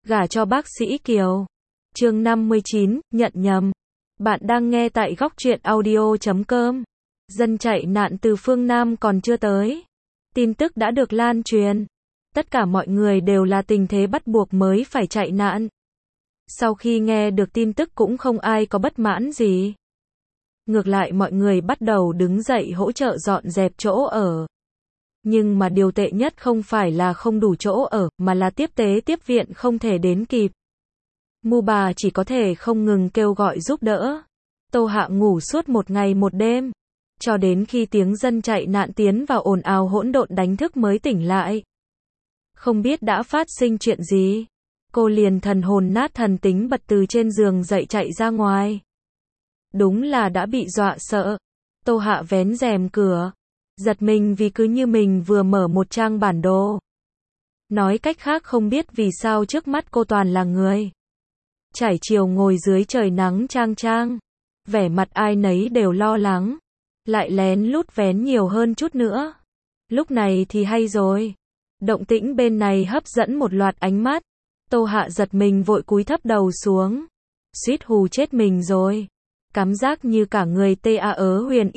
Gả cho bác sĩ Kiều. Chương 59, nhận nhầm. Bạn đang nghe tại góc truyện audio.com. Dân chạy nạn từ phương Nam còn chưa tới. Tin tức đã được lan truyền. Tất cả mọi người đều là tình thế bắt buộc mới phải chạy nạn. Sau khi nghe được tin tức cũng không ai có bất mãn gì. Ngược lại mọi người bắt đầu đứng dậy hỗ trợ dọn dẹp chỗ ở. Nhưng mà điều tệ nhất không phải là không đủ chỗ ở, mà là tiếp tế tiếp viện không thể đến kịp. Mu bà chỉ có thể không ngừng kêu gọi giúp đỡ. Tô Hạ ngủ suốt một ngày một đêm, cho đến khi tiếng dân chạy nạn tiến vào ồn ào hỗn độn đánh thức mới tỉnh lại. Không biết đã phát sinh chuyện gì, cô liền thần hồn nát thần tính bật từ trên giường dậy chạy ra ngoài. Đúng là đã bị dọa sợ. Tô Hạ vén rèm cửa, giật mình vì cứ như mình vừa mở một trang bản đồ. Nói cách khác không biết vì sao trước mắt cô toàn là người. Trải chiều ngồi dưới trời nắng chang chang, vẻ mặt ai nấy đều lo lắng, lại lén lút vén nhiều hơn chút nữa. Lúc này thì hay rồi. Động tĩnh bên này hấp dẫn một loạt ánh mắt. Tô Hạ giật mình vội cúi thấp đầu xuống. Suýt hù chết mình rồi. Cảm giác như cả người huyền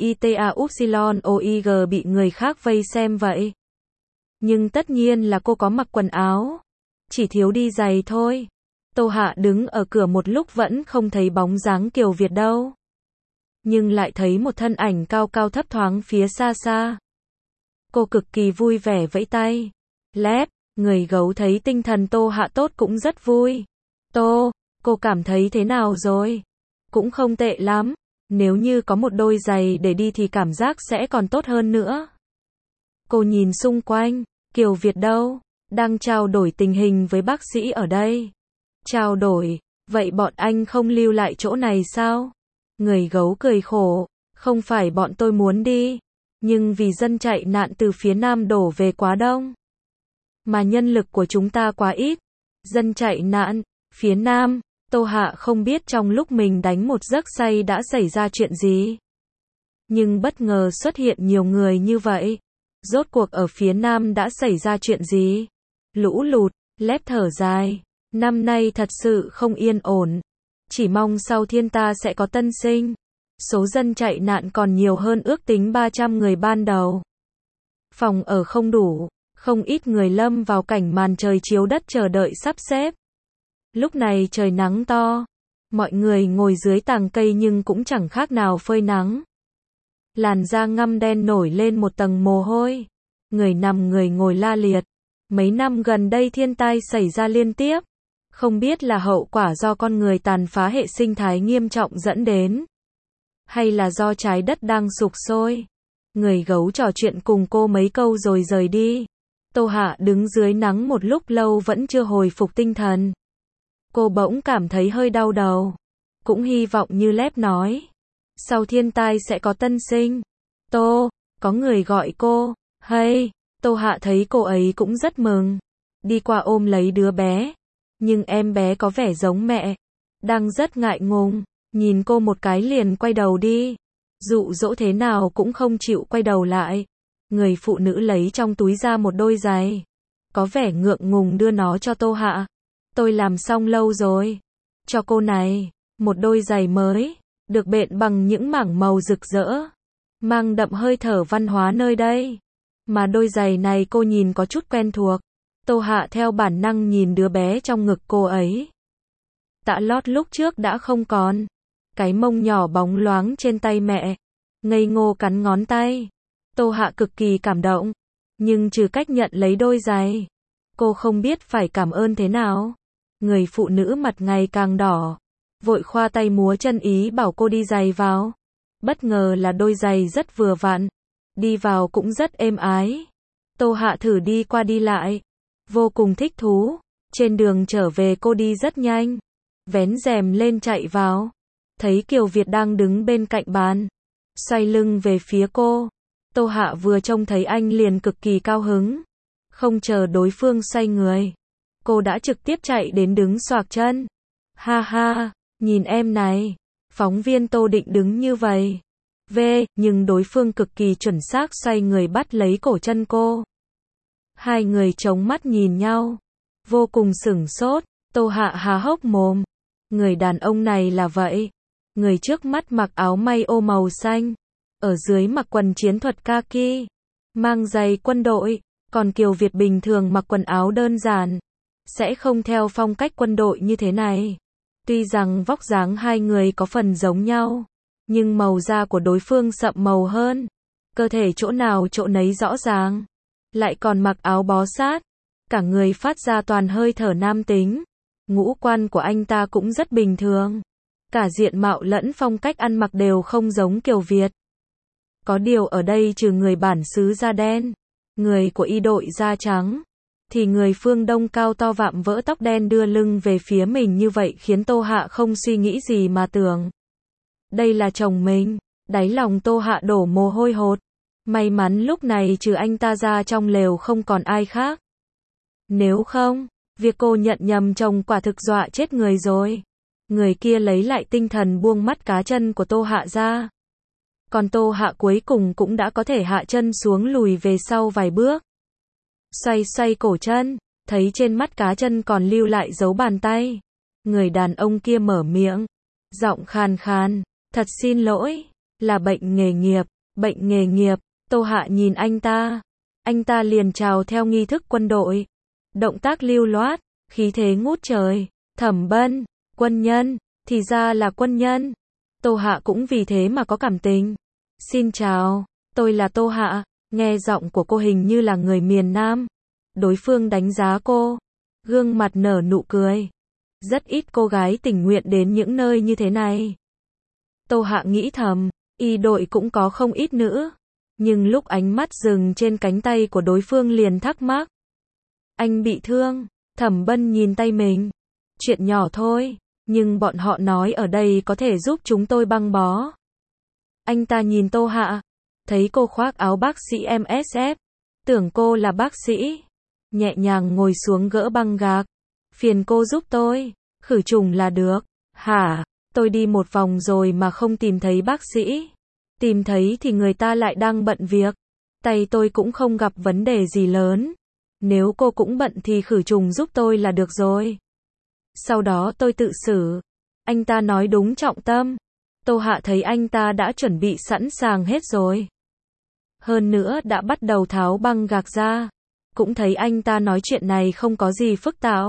oig bị người khác vây xem vậy. Nhưng tất nhiên là cô có mặc quần áo, chỉ thiếu đi giày thôi. Tô Hạ đứng ở cửa một lúc vẫn không thấy bóng dáng Kiều Việt đâu. Nhưng lại thấy một thân ảnh cao cao thấp thoáng phía xa xa. Cô cực kỳ vui vẻ vẫy tay. Lép, người gấu thấy tinh thần Tô Hạ tốt cũng rất vui. Tô, cô cảm thấy thế nào rồi? Cũng không tệ lắm. Nếu như có một đôi giày để đi thì cảm giác sẽ còn tốt hơn nữa. Cô nhìn xung quanh, Kiều Việt đâu? Đang trao đổi tình hình với bác sĩ ở đây. Trao đổi, vậy bọn anh không lưu lại chỗ này sao? Người gấu cười khổ, không phải bọn tôi muốn đi, nhưng vì dân chạy nạn từ phía Nam đổ về quá đông, mà nhân lực của chúng ta quá ít. Dân chạy nạn, phía Nam, Tô Hạ không biết trong lúc mình đánh một giấc say đã xảy ra chuyện gì. Nhưng bất ngờ xuất hiện nhiều người như vậy. Rốt cuộc ở phía Nam đã xảy ra chuyện gì? Lũ lụt, Lép thở dài. Năm nay thật sự không yên ổn. Chỉ mong sau thiên ta sẽ có tân sinh. Số dân chạy nạn còn nhiều hơn ước tính 300 người ban đầu. Phòng ở không đủ, không ít người lâm vào cảnh màn trời chiếu đất chờ đợi sắp xếp. Lúc này trời nắng to, mọi người ngồi dưới tàng cây nhưng cũng chẳng khác nào phơi nắng. Làn da ngăm đen nổi lên một tầng mồ hôi. Người nằm người ngồi la liệt. Mấy năm gần đây thiên tai xảy ra liên tiếp. Không biết là hậu quả do con người tàn phá hệ sinh thái nghiêm trọng dẫn đến, hay là do trái đất đang sụp sôi. Người gấu trò chuyện cùng cô mấy câu rồi rời đi. Tô Hạ đứng dưới nắng một lúc lâu vẫn chưa hồi phục tinh thần. Cô bỗng cảm thấy hơi đau đầu. Cũng hy vọng như Lép nói, sau thiên tai sẽ có tân sinh. Tô, có người gọi cô. Hey, Tô Hạ thấy cô ấy cũng rất mừng. Đi qua ôm lấy đứa bé. Nhưng em bé có vẻ giống mẹ. Đang rất ngại ngùng. Nhìn cô một cái liền quay đầu đi. Dụ dỗ thế nào cũng không chịu quay đầu lại. Người phụ nữ lấy trong túi ra một đôi giày. Có vẻ ngượng ngùng đưa nó cho Tô Hạ. Tôi làm xong lâu rồi. Cho cô này, một đôi giày mới, được bện bằng những mảng màu rực rỡ, mang đậm hơi thở văn hóa nơi đây. Mà đôi giày này cô nhìn có chút quen thuộc. Tô Hạ theo bản năng nhìn đứa bé trong ngực cô ấy. Tã lót lúc trước đã không còn. Cái mông nhỏ bóng loáng trên tay mẹ. Ngây ngô cắn ngón tay. Tô Hạ cực kỳ cảm động. Nhưng trừ cách nhận lấy đôi giày, cô không biết phải cảm ơn thế nào. Người phụ nữ mặt ngày càng đỏ, vội khoa tay múa chân ý bảo cô đi giày vào. Bất ngờ là đôi giày rất vừa vặn. Đi vào cũng rất êm ái. Tô Hạ thử đi qua đi lại. Vô cùng thích thú. Trên đường trở về cô đi rất nhanh. Vén rèm lên chạy vào. Thấy Kiều Việt đang đứng bên cạnh bàn. Xoay lưng về phía cô. Tô Hạ vừa trông thấy anh liền cực kỳ cao hứng. Không chờ đối phương xoay người, cô đã trực tiếp chạy đến đứng xoạc chân. Ha ha, nhìn em này. Phóng viên Tô định đứng như vậy. Nhưng đối phương cực kỳ chuẩn xác xoay người bắt lấy cổ chân cô. Hai người chống mắt nhìn nhau. Vô cùng sửng sốt. Tô Hạ há hốc mồm. Người đàn ông này là vậy. Người trước mắt mặc áo may ô màu xanh. Ở dưới mặc quần chiến thuật kaki. Mang giày quân đội. Còn Kiều Việt bình thường mặc quần áo đơn giản. Sẽ không theo phong cách quân đội như thế này. Tuy rằng vóc dáng hai người có phần giống nhau. Nhưng màu da của đối phương sậm màu hơn. Cơ thể chỗ nào chỗ nấy rõ ràng. Lại còn mặc áo bó sát. Cả người phát ra toàn hơi thở nam tính. Ngũ quan của anh ta cũng rất bình thường. Cả diện mạo lẫn phong cách ăn mặc đều không giống Kiều Việt. Có điều ở đây trừ người bản xứ da đen, người của y đội da trắng, thì người phương Đông cao to vạm vỡ tóc đen đưa lưng về phía mình như vậy khiến Tô Hạ không suy nghĩ gì mà tưởng. Đây là chồng mình. Đáy lòng Tô Hạ đổ mồ hôi hột. May mắn lúc này trừ anh ta ra trong lều không còn ai khác. Nếu không, việc cô nhận nhầm chồng quả thực dọa chết người rồi. Người kia lấy lại tinh thần buông mắt cá chân của Tô Hạ ra. Còn Tô Hạ cuối cùng cũng đã có thể hạ chân xuống lùi về sau vài bước. Xoay xoay cổ chân, thấy trên mắt cá chân còn lưu lại dấu bàn tay. Người đàn ông kia mở miệng, giọng khàn khàn, thật xin lỗi, là bệnh nghề nghiệp, bệnh nghề nghiệp. Tô Hạ nhìn anh ta liền chào theo nghi thức quân đội. Động tác lưu loát, khí thế ngút trời. Thẩm Bân, quân nhân, thì ra là quân nhân. Tô Hạ cũng vì thế mà có cảm tình. Xin chào, tôi là Tô Hạ. Nghe giọng của cô hình như là người miền Nam. Đối phương đánh giá cô, gương mặt nở nụ cười. Rất ít cô gái tình nguyện đến những nơi như thế này. Tô Hạ nghĩ thầm, y đội cũng có không ít nữ. Nhưng lúc ánh mắt dừng trên cánh tay của đối phương liền thắc mắc. Anh bị thương. Thẩm Bân nhìn tay mình. Chuyện nhỏ thôi, nhưng bọn họ nói ở đây có thể giúp chúng tôi băng bó. Anh ta nhìn Tô Hạ, thấy cô khoác áo bác sĩ MSF, tưởng cô là bác sĩ. Nhẹ nhàng ngồi xuống gỡ băng gạc. Phiền cô giúp tôi, khử trùng là được. Hả, tôi đi một vòng rồi mà không tìm thấy bác sĩ. Tìm thấy thì người ta lại đang bận việc. Tay tôi cũng không gặp vấn đề gì lớn. Nếu cô cũng bận thì khử trùng giúp tôi là được rồi. Sau đó tôi tự xử. Anh ta nói đúng trọng tâm. Tô Hạ thấy anh ta đã chuẩn bị sẵn sàng hết rồi. Hơn nữa đã bắt đầu tháo băng gạc ra. Cũng thấy anh ta nói chuyện này không có gì phức tạp.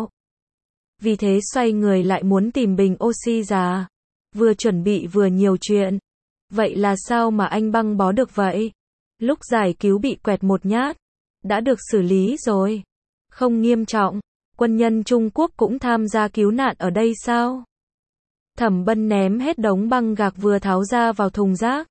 Vì thế xoay người lại muốn tìm bình oxy già. Vừa chuẩn bị vừa nhiều chuyện. Vậy là sao mà anh băng bó được vậy? Lúc giải cứu bị quẹt một nhát. Đã được xử lý rồi. Không nghiêm trọng. Quân nhân Trung Quốc cũng tham gia cứu nạn ở đây sao? Thẩm Bân ném hết đống băng gạc vừa tháo ra vào thùng rác.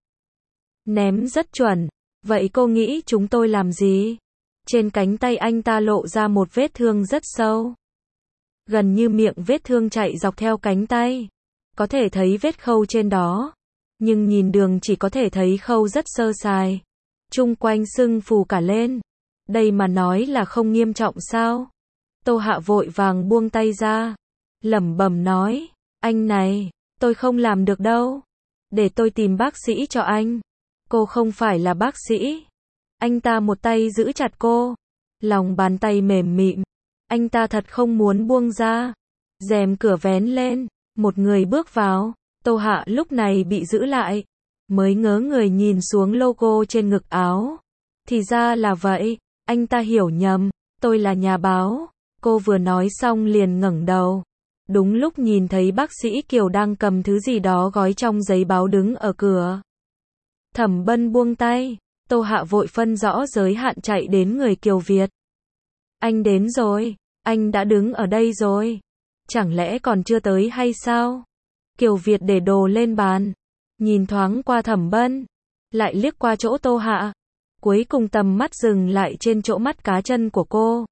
Ném rất chuẩn. Vậy cô nghĩ chúng tôi làm gì? Trên cánh tay anh ta lộ ra một vết thương rất sâu. Gần như miệng vết thương chạy dọc theo cánh tay. Có thể thấy vết khâu trên đó. Nhưng nhìn đường chỉ có thể thấy khâu rất sơ sài. Chung quanh sưng phù cả lên. Đây mà nói là không nghiêm trọng sao? Tô Hạ vội vàng buông tay ra. Lẩm bẩm nói. Anh này, tôi không làm được đâu. Để tôi tìm bác sĩ cho anh. Cô không phải là bác sĩ. Anh ta một tay giữ chặt cô. Lòng bàn tay mềm mịn. Anh ta thật không muốn buông ra. Rèm cửa vén lên. Một người bước vào. Tô Hạ lúc này bị giữ lại. Mới ngớ người nhìn xuống logo trên ngực áo. Thì ra là vậy. Anh ta hiểu nhầm. Tôi là nhà báo. Cô vừa nói xong liền ngẩng đầu. Đúng lúc nhìn thấy bác sĩ Kiều đang cầm thứ gì đó gói trong giấy báo đứng ở cửa. Thẩm Bân buông tay. Tô Hạ vội phân rõ giới hạn chạy đến người Kiều Việt. Anh đến rồi. Anh đã đứng ở đây rồi. Chẳng lẽ còn chưa tới hay sao? Kiều Việt để đồ lên bàn. Nhìn thoáng qua Thẩm Bân. Lại liếc qua chỗ Tô Hạ. Cuối cùng tầm mắt dừng lại trên chỗ mắt cá chân của cô.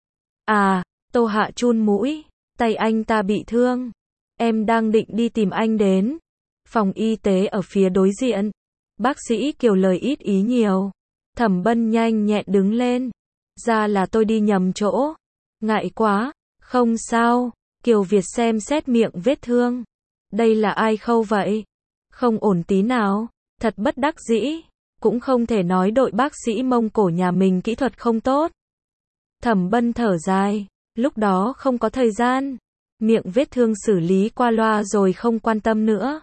À, Tô Hạ chun mũi. Tay anh ta bị thương. Em đang định đi tìm anh đến. Phòng y tế ở phía đối diện. Bác sĩ Kiều lời ít ý nhiều. Thẩm Bân nhanh nhẹn đứng lên. Ra là tôi đi nhầm chỗ. Ngại quá. Không sao. Kiều Việt xem xét miệng vết thương. Đây là ai khâu vậy? Không ổn tí nào. Thật bất đắc dĩ. Cũng không thể nói đội bác sĩ Mông Cổ nhà mình kỹ thuật không tốt. Thẩm Bân thở dài. Lúc đó không có thời gian. miệng vết thương xử lý qua loa rồi không quan tâm nữa.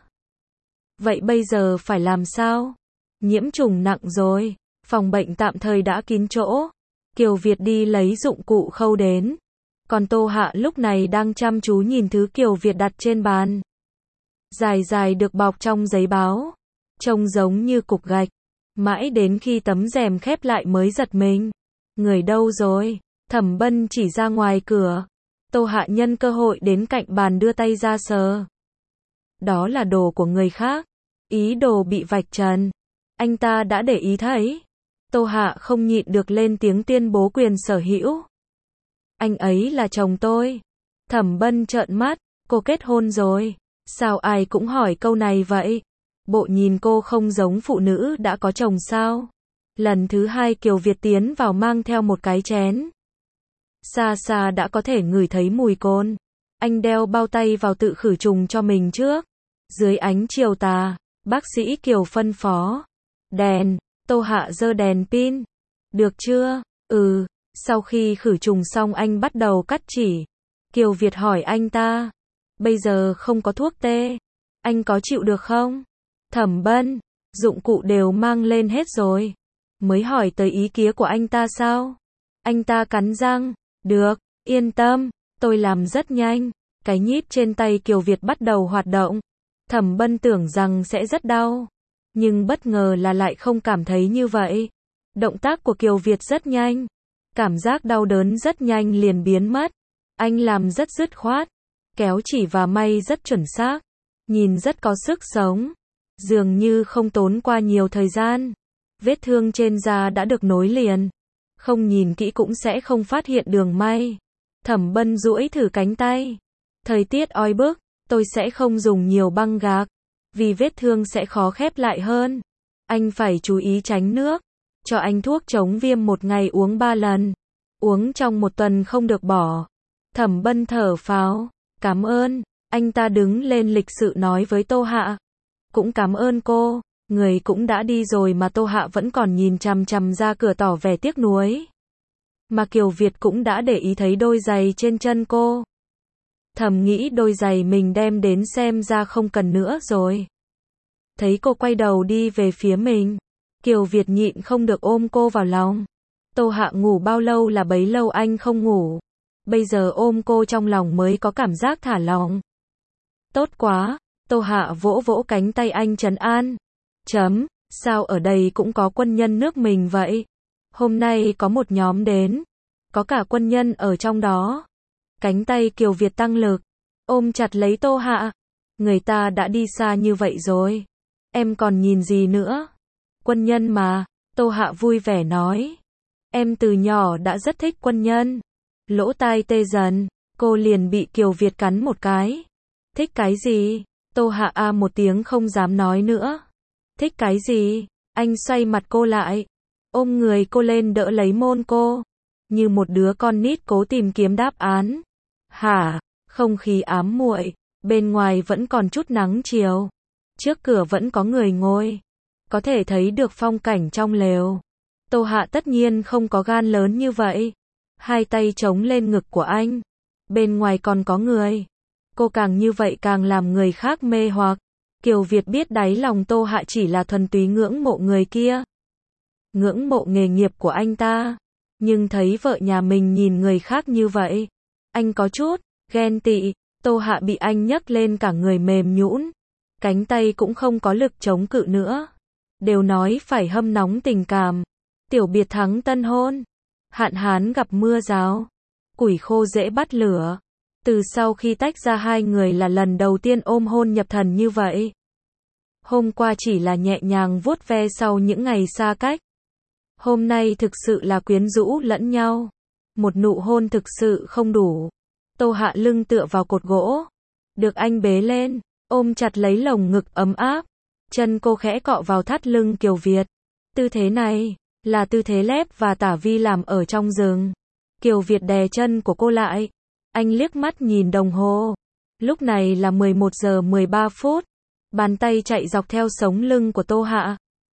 Vậy bây giờ phải làm sao? Nhiễm trùng nặng rồi, phòng bệnh tạm thời đã kín chỗ. Kiều Việt đi lấy dụng cụ khâu đến. Còn Tô Hạ lúc này đang chăm chú nhìn thứ Kiều Việt đặt trên bàn. Dài dài được bọc trong giấy báo. Trông giống như cục gạch. Mãi đến khi tấm rèm khép lại mới giật mình. Người đâu rồi? Thẩm Bân chỉ ra ngoài cửa. Tô Hạ nhân cơ hội đến cạnh bàn đưa tay ra sờ. Đó là đồ của người khác. Ý đồ bị vạch trần. Anh ta đã để ý thấy. Tô Hạ không nhịn được lên tiếng tuyên bố quyền sở hữu. Anh ấy là chồng tôi. Thẩm Bân trợn mắt. Cô kết hôn rồi. Sao ai cũng hỏi câu này vậy? Bộ nhìn cô không giống phụ nữ đã có chồng sao? Lần thứ hai Kiều Việt tiến vào mang theo một cái chén. Xa xa đã có thể ngửi thấy mùi cồn. Anh đeo bao tay vào tự khử trùng cho mình trước. Dưới ánh chiều tà, bác sĩ Kiều phân phó. Đèn, Tô Hạ giơ đèn pin. Được chưa? Ừ. Sau khi khử trùng xong anh bắt đầu cắt chỉ. Kiều Việt hỏi anh ta. Bây giờ không có thuốc tê. Anh có chịu được không? Thẩm Bân, dụng cụ đều mang lên hết rồi. Mới hỏi tới ý kiến của anh ta sao? Anh ta cắn răng. Được, yên tâm, tôi làm rất nhanh. Cái nhíp trên tay Kiều Việt bắt đầu hoạt động. Thẩm Bân tưởng rằng sẽ rất đau. Nhưng bất ngờ là lại không cảm thấy như vậy. Động tác của Kiều Việt rất nhanh. Cảm giác đau đớn rất nhanh liền biến mất. Anh làm rất dứt khoát. Kéo chỉ và may rất chuẩn xác. Nhìn rất có sức sống. Dường như không tốn qua nhiều thời gian. Vết thương trên da đã được nối liền. Không nhìn kỹ cũng sẽ không phát hiện đường may. Thẩm Bân duỗi thử cánh tay. Thời tiết oi bức, tôi sẽ không dùng nhiều băng gạc. Vì vết thương sẽ khó khép lại hơn. Anh phải chú ý tránh nước. Cho anh thuốc chống viêm một ngày uống 3 lần. Uống trong 1 tuần không được bỏ. Thẩm Bân thở phào. Cảm ơn. Anh ta đứng lên lịch sự nói với Tô Hạ. Cũng cảm ơn cô. Người cũng đã đi rồi mà Tô Hạ vẫn còn nhìn chằm chằm ra cửa tỏ vẻ tiếc nuối. Mà Kiều Việt cũng đã để ý thấy đôi giày trên chân cô. Thầm nghĩ đôi giày mình đem đến xem ra không cần nữa rồi. Thấy cô quay đầu đi về phía mình. Kiều Việt nhịn không được ôm cô vào lòng. Tô Hạ ngủ bao lâu là bấy lâu anh không ngủ. Bây giờ ôm cô trong lòng mới có cảm giác thả lòng. Tốt quá. Tô Hạ vỗ vỗ cánh tay anh trấn an. Sao ở đây cũng có quân nhân nước mình vậy? Hôm nay có một nhóm đến. Có cả quân nhân ở trong đó. Cánh tay Kiều Việt tăng lực. Ôm chặt lấy Tô Hạ. Người ta đã đi xa như vậy rồi. Em còn nhìn gì nữa? Quân nhân mà. Tô Hạ vui vẻ nói. Em từ nhỏ đã rất thích quân nhân. Lỗ tai tê dần. Cô liền bị Kiều Việt cắn một cái. Thích cái gì? Tô Hạ a một tiếng không dám nói nữa. Thích cái gì? Anh xoay mặt cô lại. Ôm người cô lên đỡ lấy môn cô. Như một đứa con nít cố tìm kiếm đáp án. Hả? Không khí ám muội. Bên ngoài vẫn còn chút nắng chiều. Trước cửa vẫn có người ngồi. Có thể thấy được phong cảnh trong lều. Tô Hạ tất nhiên không có gan lớn như vậy. Hai tay chống lên ngực của anh. Bên ngoài còn có người. Cô càng như vậy càng làm người khác mê hoặc. Kiều Việt biết đáy lòng Tô Hạ chỉ là thuần túy ngưỡng mộ người kia. Ngưỡng mộ nghề nghiệp của anh ta. Nhưng thấy vợ nhà mình nhìn người khác như vậy. Anh có chút ghen tị. Tô Hạ bị anh nhấc lên cả người mềm nhũn. Cánh tay cũng không có lực chống cự nữa. Đều nói phải hâm nóng tình cảm. Tiểu biệt thắng tân hôn. Hạn hán gặp mưa rào. Củi khô dễ bắt lửa. Từ sau khi tách ra hai người là lần đầu tiên ôm hôn nhập thần như vậy. Hôm qua chỉ là nhẹ nhàng vuốt ve sau những ngày xa cách. Hôm nay thực sự là quyến rũ lẫn nhau. Một nụ hôn thực sự không đủ. Tô Hạ lưng tựa vào cột gỗ. Được anh bế lên, ôm chặt lấy lồng ngực ấm áp. Chân cô khẽ cọ vào thắt lưng Kiều Việt. Tư thế này, là tư thế Lép và Tả Vi làm ở trong rừng. Kiều Việt đè chân của cô lại. Anh liếc mắt nhìn đồng hồ. Lúc này là 11 giờ 13 phút. Bàn tay chạy dọc theo sống lưng của Tô Hạ.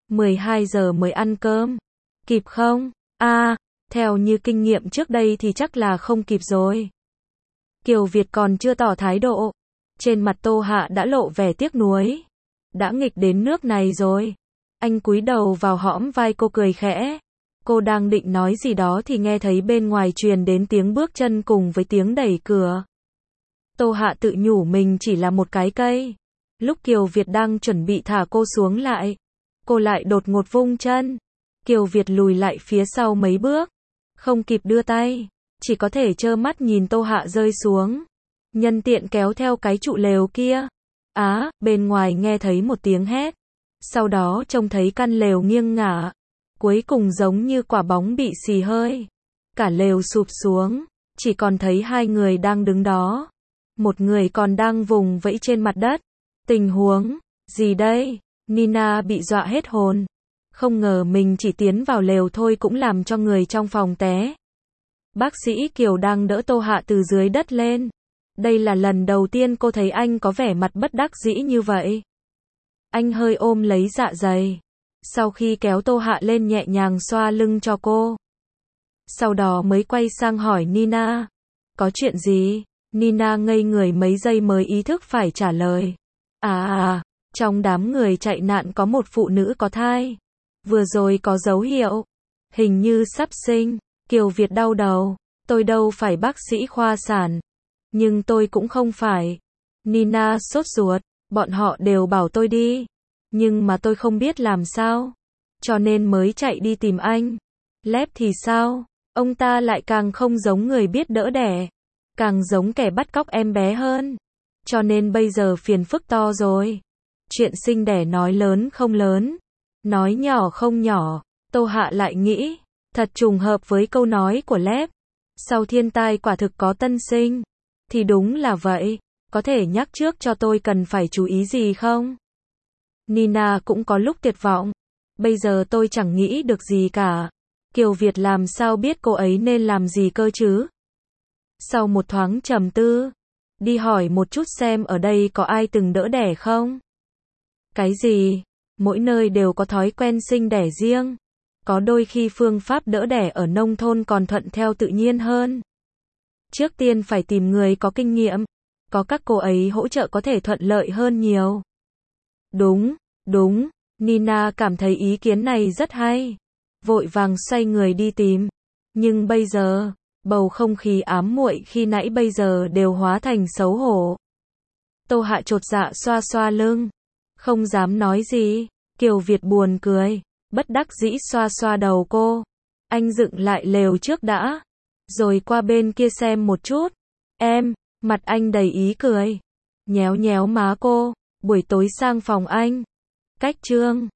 12 giờ mới ăn cơm. Kịp không? Theo như kinh nghiệm trước đây thì chắc là không kịp rồi. Kiều Việt còn chưa tỏ thái độ. Trên mặt Tô Hạ đã lộ vẻ tiếc nuối. Đã nghịch đến nước này rồi. Anh cúi đầu vào hõm vai cô cười khẽ. Cô đang định nói gì đó thì nghe thấy bên ngoài truyền đến tiếng bước chân cùng với tiếng đẩy cửa. Tô Hạ tự nhủ mình chỉ là một cái cây. Lúc Kiều Việt đang chuẩn bị thả cô xuống lại, cô lại đột ngột vung chân. Kiều Việt lùi lại phía sau mấy bước, không kịp đưa tay, chỉ có thể trơ mắt nhìn Tô Hạ rơi xuống. Nhân tiện kéo theo cái trụ lều kia. Bên ngoài nghe thấy một tiếng hét. Sau đó trông thấy căn lều nghiêng ngả. Cuối cùng giống như quả bóng bị xì hơi. Cả lều sụp xuống, chỉ còn thấy hai người đang đứng đó. Một người còn đang vùng vẫy trên mặt đất. Tình huống gì đây? Nina bị dọa hết hồn. Không ngờ mình chỉ tiến vào lều thôi cũng làm cho người trong phòng té. Bác sĩ Kiều đang đỡ Tô Hạ từ dưới đất lên. Đây là lần đầu tiên cô thấy anh có vẻ mặt bất đắc dĩ như vậy. Anh hơi ôm lấy dạ dày. Sau khi kéo Tô Hạ lên nhẹ nhàng xoa lưng cho cô. Sau đó mới quay sang hỏi Nina. Có chuyện gì? Nina ngây người mấy giây mới ý thức phải trả lời. Trong đám người chạy nạn có một phụ nữ có thai. Vừa rồi có dấu hiệu. Hình như sắp sinh. Kiều Việt đau đầu. Tôi đâu phải bác sĩ khoa sản. Nhưng tôi cũng không phải. Nina sốt ruột. Bọn họ đều bảo tôi đi. Nhưng mà tôi không biết làm sao. Cho nên mới chạy đi tìm anh. Lép thì sao? Ông ta lại càng không giống người biết đỡ đẻ. Càng giống kẻ bắt cóc em bé hơn. Cho nên bây giờ phiền phức to rồi. Chuyện sinh đẻ nói lớn không lớn. Nói nhỏ không nhỏ. Tô Hạ lại nghĩ. Thật trùng hợp với câu nói của Lép. Sau thiên tai quả thực có tân sinh. Thì đúng là vậy. Có thể nhắc trước cho tôi cần phải chú ý gì không? Nina cũng có lúc tuyệt vọng. Bây giờ tôi chẳng nghĩ được gì cả. Kiều Việt làm sao biết cô ấy nên làm gì cơ chứ? Sau một thoáng trầm tư, đi hỏi một chút xem ở đây có ai từng đỡ đẻ không? Cái gì? Mỗi nơi đều có thói quen sinh đẻ riêng. Có đôi khi phương pháp đỡ đẻ ở nông thôn còn thuận theo tự nhiên hơn. Trước tiên phải tìm người có kinh nghiệm. Có các cô ấy hỗ trợ có thể thuận lợi hơn nhiều. Đúng. Nina cảm thấy ý kiến này rất hay. Vội vàng xoay người đi tìm. Nhưng bây giờ, bầu không khí ám muội khi nãy bây giờ đều hóa thành xấu hổ. Tô Hạ chột dạ xoa xoa lưng. Không dám nói gì. Kiều Việt buồn cười. Bất đắc dĩ xoa xoa đầu cô. Anh dựng lại lều trước đã. Rồi qua bên kia xem một chút. Em, mặt anh đầy ý cười. Nhéo nhéo má cô. Buổi tối sang phòng anh. Cách trương.